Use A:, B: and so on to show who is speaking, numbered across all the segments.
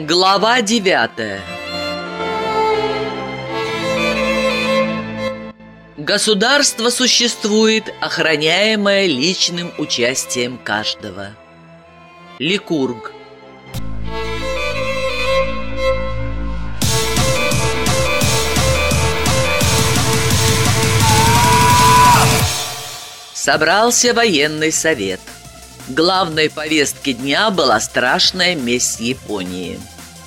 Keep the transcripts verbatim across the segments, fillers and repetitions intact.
A: Глава девятая. Государство существует, охраняемое личным участием каждого. Ликург. Собрался военный совет. Главной повесткой дня была страшная месть Японии.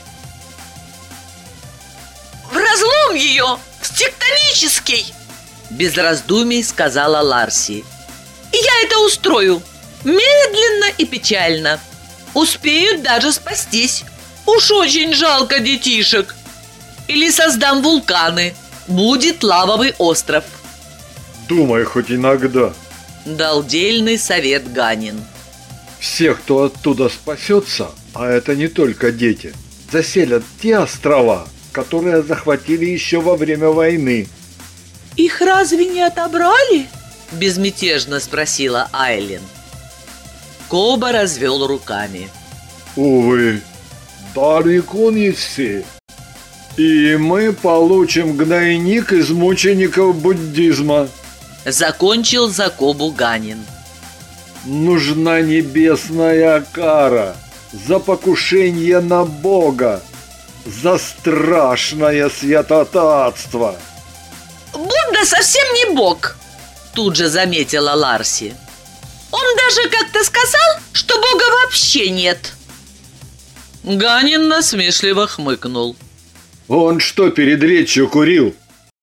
B: «В разлом ее! В тектонический!»
A: Без раздумий сказала Ларси.
B: «И я это устрою! Медленно и печально! Успеют даже спастись! Уж очень жалко детишек!
A: Или создам вулканы! Будет лавовый остров!»
C: «Думай хоть иногда!»
A: Дал дельный совет Ганин.
C: «Все, кто оттуда спасется, а это не только дети, заселят те острова, которые захватили еще во время войны».
B: «Их разве не отобрали?»
A: Безмятежно спросила Айлин. Коба развел руками.
C: «Увы, далеко не все. И мы получим гнойник из мучеников буддизма».
A: Закончил за Кобу Ганин.
C: «Нужна небесная кара за покушение на Бога, за страшное святотатство».
B: «Будда совсем не бог»,
A: тут же заметила Ларси.
B: «Он даже как-то сказал, что Бога вообще нет».
A: Ганин насмешливо хмыкнул.
C: «Он что, перед речью курил?»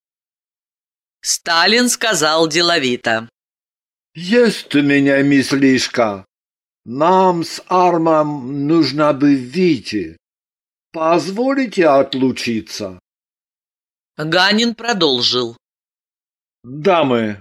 A: Сталин сказал деловито.
C: «Есть у меня мыслишка. Нам с Армом нужно бы выйти. Позволите отлучиться?»
A: Ганин продолжил.
C: «Дамы,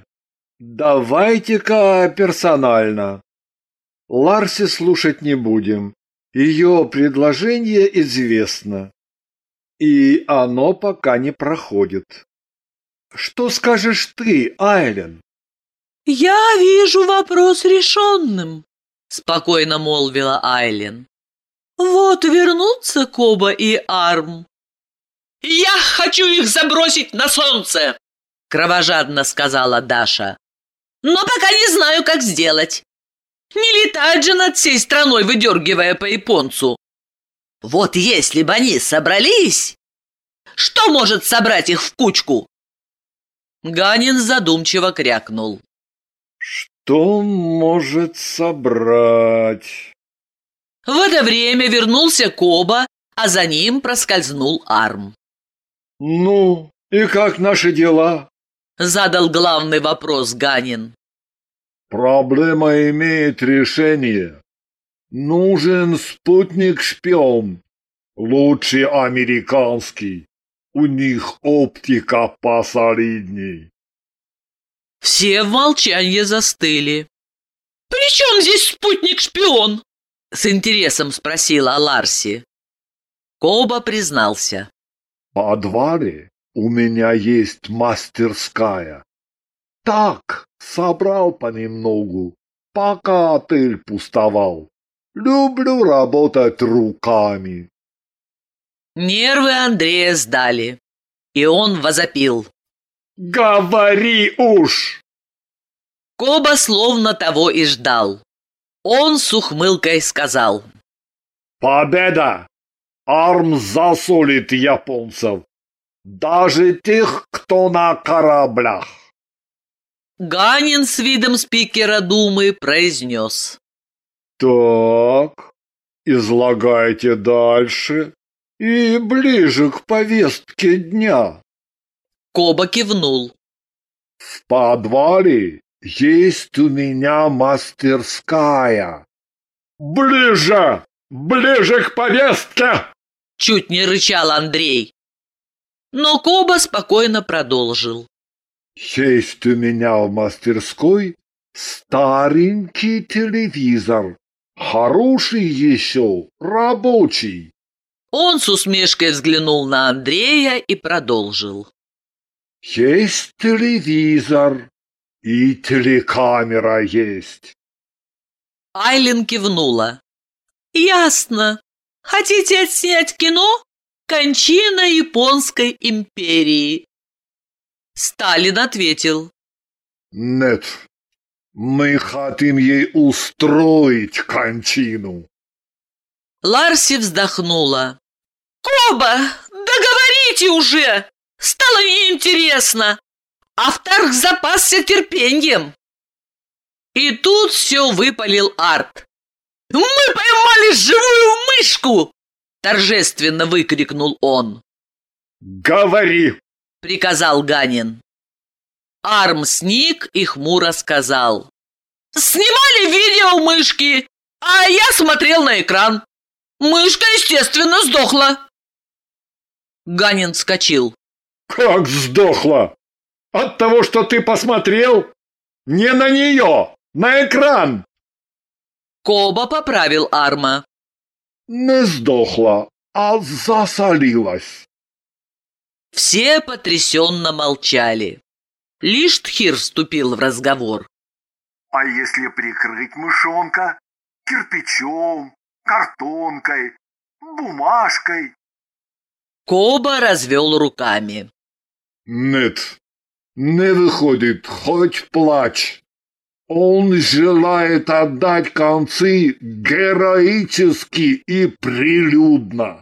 C: давайте-ка персонально. Ларси слушать не будем. Ее предложение известно. И оно пока не проходит. Что скажешь ты, Айлин?»
B: «Я вижу вопрос решенным»,
A: — спокойно молвила Айлин.
B: «Вот вернутся Коба и Арм».
D: «Я хочу их забросить на солнце!»
A: — кровожадно сказала Даша.
B: «Но пока не знаю, как сделать. Не летать же над всей страной, выдергивая по японцу.
A: Вот если бы они собрались,
B: что может собрать их в кучку?»
A: Ганин задумчиво крякнул.
C: «Что может собрать?»
A: В это время вернулся Коба, а за ним проскользнул Арм.
C: «Ну, и как наши дела?»
A: — задал главный вопрос Ганин.
C: «Проблема имеет решение. Нужен спутник-шпион, лучший американский. У них оптика посолидней».
A: Все в молчании застыли.
B: «При чем здесь спутник-шпион?»
A: — с интересом спросила Ларси. Коба признался.
C: «В подвале у меня есть мастерская. Так, собрал понемногу, пока отель пустовал. Люблю работать руками».
A: Нервы Андрея сдали, и он возопил.
C: «Говори уж!»
A: Коба словно того и ждал. Он с ухмылкой сказал.
C: «Победа! Арм засолит японцев, даже тех, кто на кораблях».
A: Ганин с видом спикера Думы произнес.
C: «Так, излагайте дальше и ближе к повестке дня».
A: Коба кивнул.
C: «В подвале есть у меня мастерская». «Ближе! Ближе к повестке!»
A: Чуть не рычал Андрей. Но Коба спокойно продолжил.
C: «Есть у меня в мастерской старенький телевизор. Хороший еще, рабочий».
A: Он с усмешкой взглянул на Андрея и продолжил.
C: «Есть телевизор, и телекамера есть».
A: Айлин кивнула.
B: «Ясно. Хотите отснять кино? Кончина Японской империи. Сталин ответил:
C: Нет, мы хотим ей устроить кончину.
B: Ларси вздохнула. Коба, договорите уже! Стало неинтересно. Автор запасся терпением. И тут все выпалил Арт. «Мы поймали живую мышку!» Торжественно выкрикнул он.
C: Говори!
B: Приказал Ганин. Арм сник и хмуро сказал: «Снимали видео мышки, а я смотрел на экран. Мышка, естественно, сдохла». Ганин вскочил.
C: Как сдохла? От того, что ты посмотрел? Не на нее, на экран.
B: Коба поправил Арма.
C: Не сдохла, а засолилась.
B: Все потрясенно молчали. Лишь Тхир вступил в разговор.
E: А если прикрыть мышонка кирпичом, картонкой, бумажкой?
B: Коба развел руками.
C: Нет, не выходит, хоть плачь. Он желает отдать концы героически и прилюдно.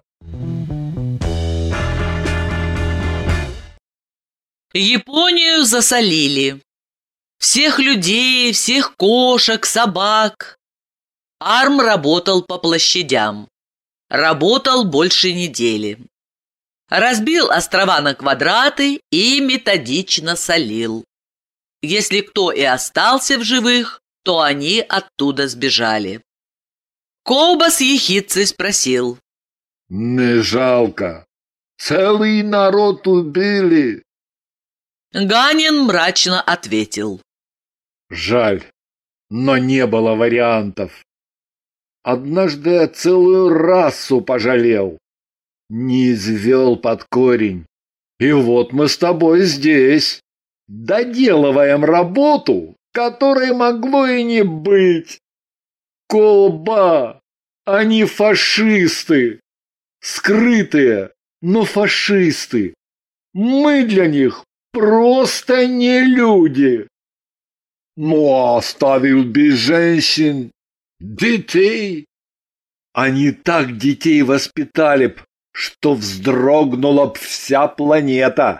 B: Японию засолили. Всех людей, всех кошек, собак. Арм работал по площадям. Работал больше недели. Разбил острова на квадраты и методично солил. Если кто и остался в живых, то они оттуда сбежали. Коба с ехидцей спросил:
C: Не жалко. Целый народ убили.
B: Ганин мрачно ответил:
C: Жаль, но не было вариантов. Однажды я целую расу пожалел. Не извел под корень. И вот мы с тобой здесь. Доделываем работу, которой могло и не быть. Коба! Они фашисты. Скрытые, но фашисты. Мы для них просто не люди. Ну, оставил без женщин, детей. Они так детей воспитали б, что вздрогнула б вся планета.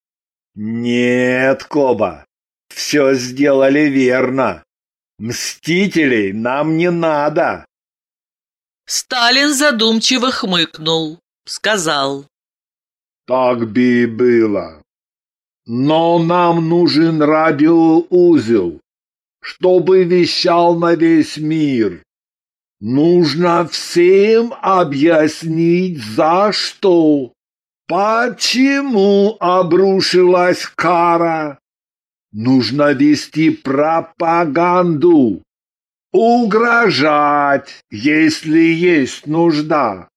C: Нет, Коба, все сделали верно. Мстителей нам не надо.
B: Сталин задумчиво хмыкнул, сказал:
C: Так бы и было. Но нам нужен радиоузел, чтобы вещал на весь мир. Нужно всем объяснить, за что, почему обрушилась кара. Нужно вести пропаганду, угрожать, если есть нужда.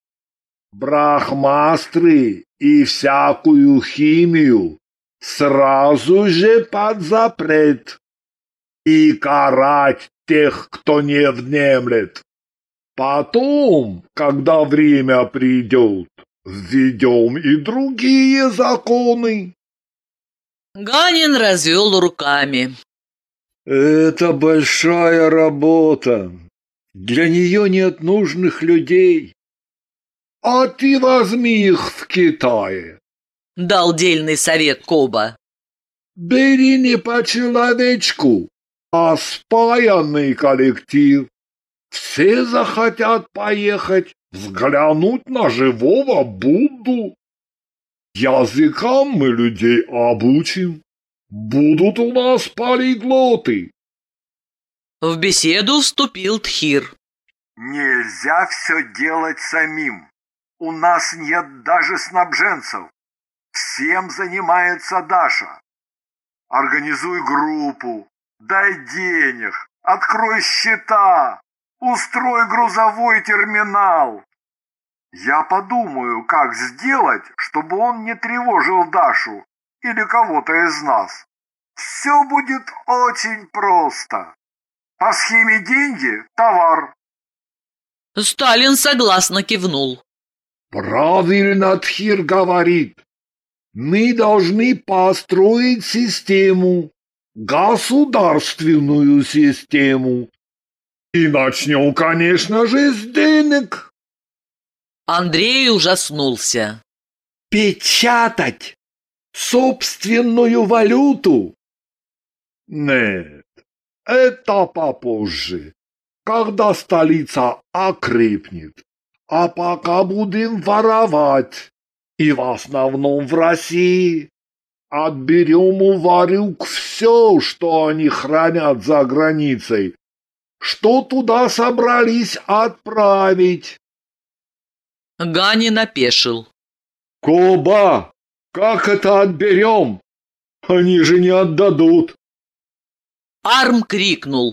C: Брахмастры и всякую химию сразу же под запрет и карать тех, кто не внемлет. Потом, когда время придет, введем и другие законы.
B: Ганин развел руками.
C: Это большая работа. Для нее нет нужных людей. А ты возьми их в Китае.
B: Дал дельный совет Коба.
C: Бери не по человечку, а спаянный коллектив. Все захотят поехать взглянуть на живого Будду. Языкам мы людей обучим. Будут у нас полиглоты.
B: В беседу вступил Тхир.
E: Нельзя все делать самим. У нас нет даже снабженцев. Всем занимается Даша. Организуй группу, дай денег, открой счета, устрой грузовой терминал. Я подумаю, как сделать, чтобы он не тревожил Дашу или кого-то из нас. Все будет очень просто. По схеме деньги – товар.
A: Сталин согласно кивнул.
C: Правильно Тхир говорит. Мы должны построить систему, государственную систему. И начнем, конечно же, с денег.
A: Андрей ужаснулся.
C: Печатать собственную валюту? Нет, это попозже, когда столица окрепнет. А пока будем воровать. И в основном в России. Отберем у ворюк все, что они хранят за границей. Что туда собрались отправить?
A: Ганин опешил.
C: Коба, как это отберем? Они же не отдадут.
A: Арм крикнул.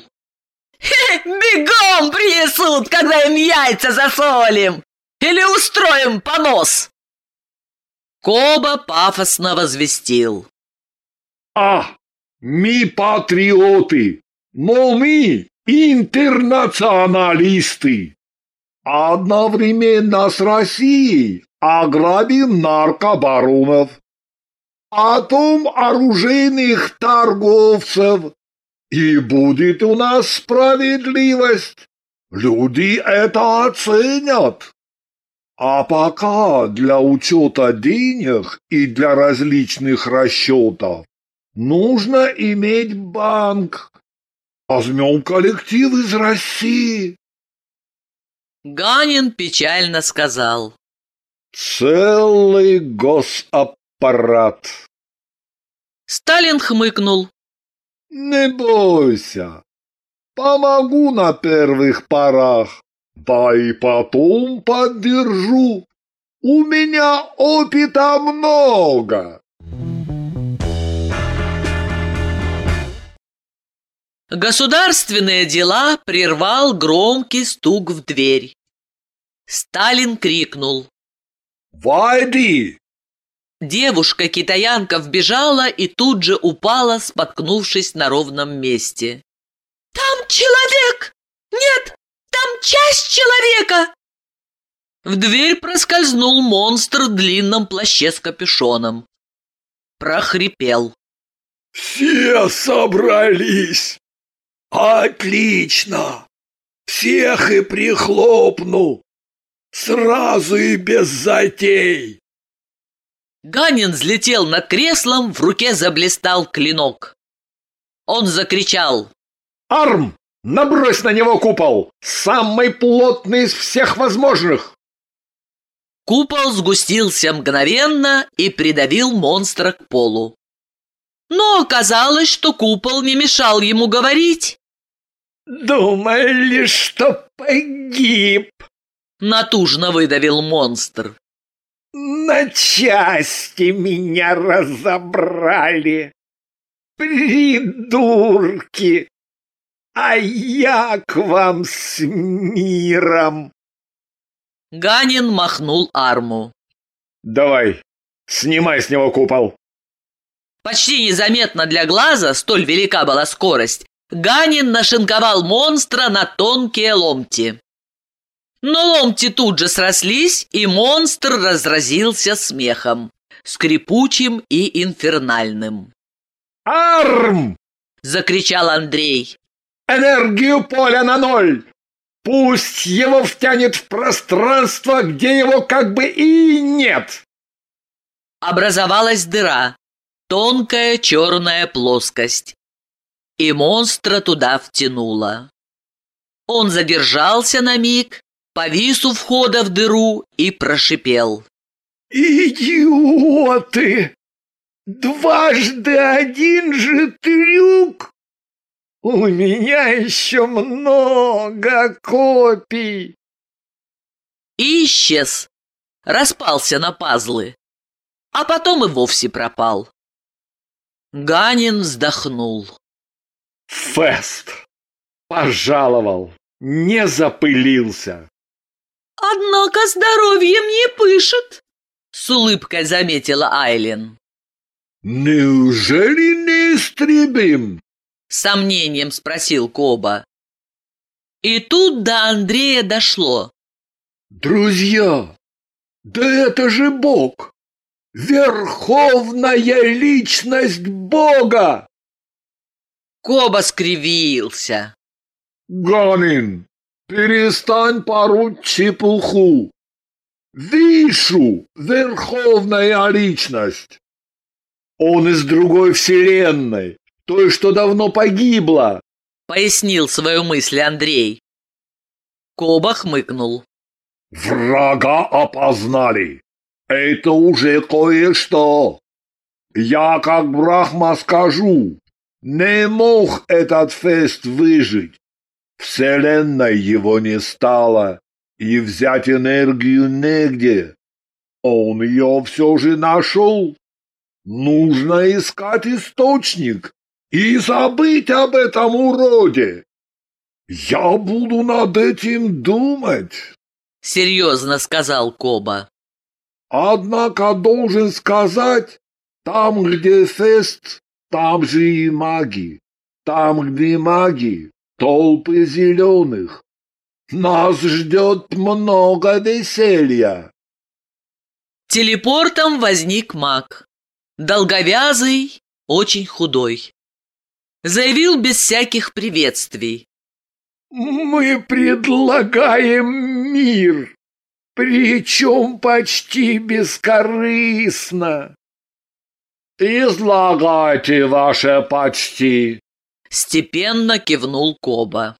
B: Бегом принесут, когда им яйца засолим! Или устроим понос!»
A: Коба пафосно возвестил.
C: А, мы патриоты, но мы интернационалисты. Одновременно с Россией ограбим наркобаронов, потом оружейных торговцев. И будет у нас справедливость. Люди это оценят. А пока для учета денег и для различных расчетов нужно иметь банк. Возьмем коллектив из России.
A: Ганин печально сказал.
C: Целый госаппарат.
A: Сталин хмыкнул.
C: Не бойся, помогу на первых порах, да и потом поддержу. У меня опыта много.
A: Государственные дела прервал громкий стук в дверь. Сталин крикнул.
C: «Войди!»
A: Девушка-китаянка вбежала и тут же упала, споткнувшись на ровном месте.
B: «Там человек! Нет, там часть человека!»
A: В дверь проскользнул монстр в длинном плаще с капюшоном. Прохрипел.
C: «Все собрались! Отлично! Всех и прихлопну! Сразу и без затей!»
A: Ганин взлетел над креслом, в руке заблистал клинок. Он закричал.
C: «Арм, набрось на него купол! Самый плотный из всех возможных!»
A: Купол сгустился мгновенно и придавил монстра к полу. Но оказалось, что купол не мешал ему говорить.
C: «Думали, что погиб?»
A: — натужно выдавил монстр.
C: «На части меня разобрали, придурки, а я к вам с миром!»
A: Ганин махнул Арму.
C: «Давай, снимай с него купол!»
A: Почти незаметно для глаза, столь велика была скорость, Ганин нашинковал монстра на тонкие ломти. Но ломти тут же срослись, и монстр разразился смехом, скрипучим и инфернальным.
C: «Арм!» —
A: закричал Андрей.
C: «Энергию поля на ноль! Пусть его втянет в пространство, где его как бы и нет!»
A: Образовалась дыра, тонкая черная плоскость, и монстра туда втянуло. Он задержался на миг, повис у входа в дыру и прошипел.
C: «Идиоты! Дважды один же трюк! У меня еще много копий!»
A: И исчез, распался на пазлы, а потом и вовсе пропал. Ганин вздохнул.
C: «Фест! Пожаловал! Не запылился!»
B: «Однако здоровьем не пышет»,
A: — с улыбкой заметила Айлин.
C: «Неужели неистребим?»
A: — с сомнением спросил Коба. И тут до Андрея дошло.
C: Друзья, да это же Бог! Верховная личность Бога!
A: Коба скривился.
C: Ганин, перестань пороть чепуху. Вишу, верховная личность. Он из другой вселенной, той, что давно погибла,
A: Пояснил свою мысль Андрей. Коба хмыкнул.
C: Врага опознали. Это уже кое-что. Я, как Брахма, скажу, не мог этот фест выжить. Вселенной его не стало, и взять энергию негде. Он ее все же нашел. Нужно искать источник и забыть об этом уроде. Я буду над этим думать.
A: Серьезно сказал Коба.
C: Однако должен сказать, там, где фест, там же и маги. Там, где маги, толпы зеленых. Нас ждет много веселья.
A: Телепортом возник маг. Долговязый, очень худой. Заявил без всяких приветствий.
C: Мы предлагаем мир, причем почти бескорыстно. Излагайте ваше почти.
A: Степенно кивнул Коба.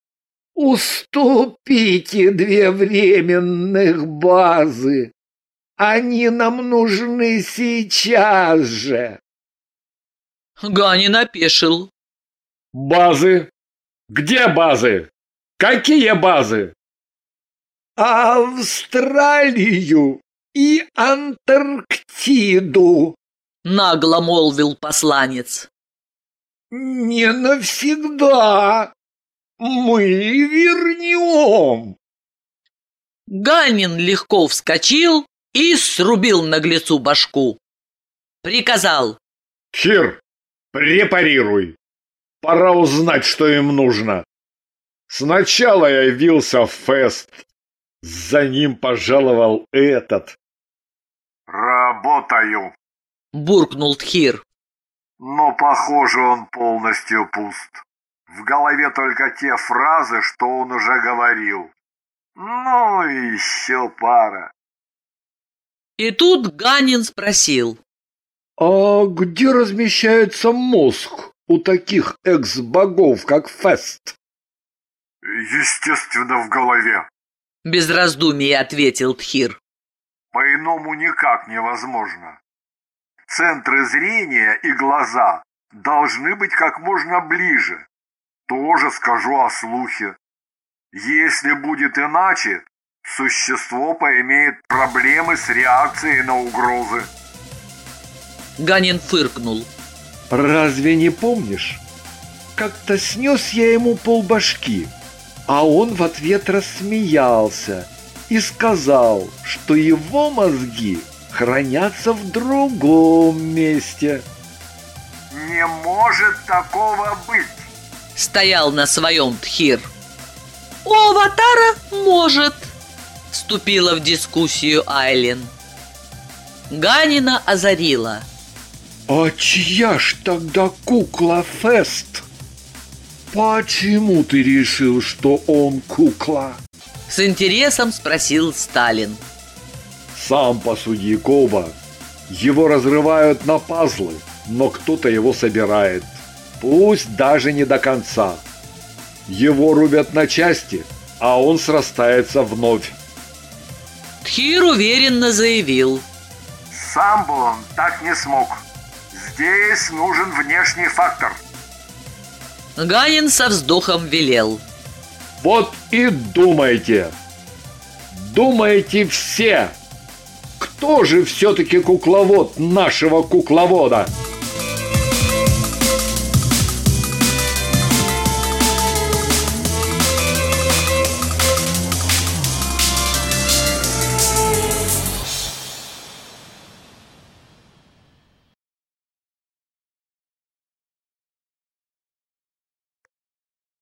C: Уступите две временных базы. Они нам нужны сейчас же.
A: Ганин опешил.
C: Базы? Где базы? Какие базы? Австралию и Антарктиду.
A: Нагло молвил посланец.
C: Не навсегда. Мы вернем.
A: Ганин легко вскочил и срубил наглецу башку. Приказал.
C: Хир, препарируй. Пора узнать, что им нужно. Сначала явился Фест. За ним пожаловал этот.
E: Работаю.
A: Буркнул Тхир.
E: Но, похоже, он полностью пуст. В голове только те фразы, что он уже говорил. Ну, еще пара.
A: И тут Ганин спросил.
C: А где размещается мозг у таких экс-богов, как Фест?
E: Естественно, в голове.
A: Без раздумий ответил Тхир.
E: По-иному никак невозможно. Центры зрения и глаза должны быть как можно ближе. Тоже скажу о слухе. Если будет иначе, существо поимеет проблемы с реакцией на угрозы.
A: Ганин фыркнул.
C: Разве не помнишь? Как-то снес я ему полбашки, а он в ответ рассмеялся и сказал, что его мозги хранятся в другом месте.
E: Не может такого быть.
A: Стоял на своем Тхир. У Аватара может. Вступила в дискуссию Айлин. Ганина озарила.
C: А чья ж тогда кукла Фест? Почему ты решил, что он кукла?
A: С интересом спросил Сталин.
C: Сам посуди, Коба. Его разрывают на пазлы, но кто-то его собирает. Пусть даже не до конца. Его рубят на части, а он срастается вновь.
A: Тхир уверенно заявил.
E: Сам бы он так не смог. Здесь нужен внешний фактор.
A: Ганин со вздохом велел.
C: Вот и думайте. Думайте все. Кто же все-таки кукловод нашего кукловода?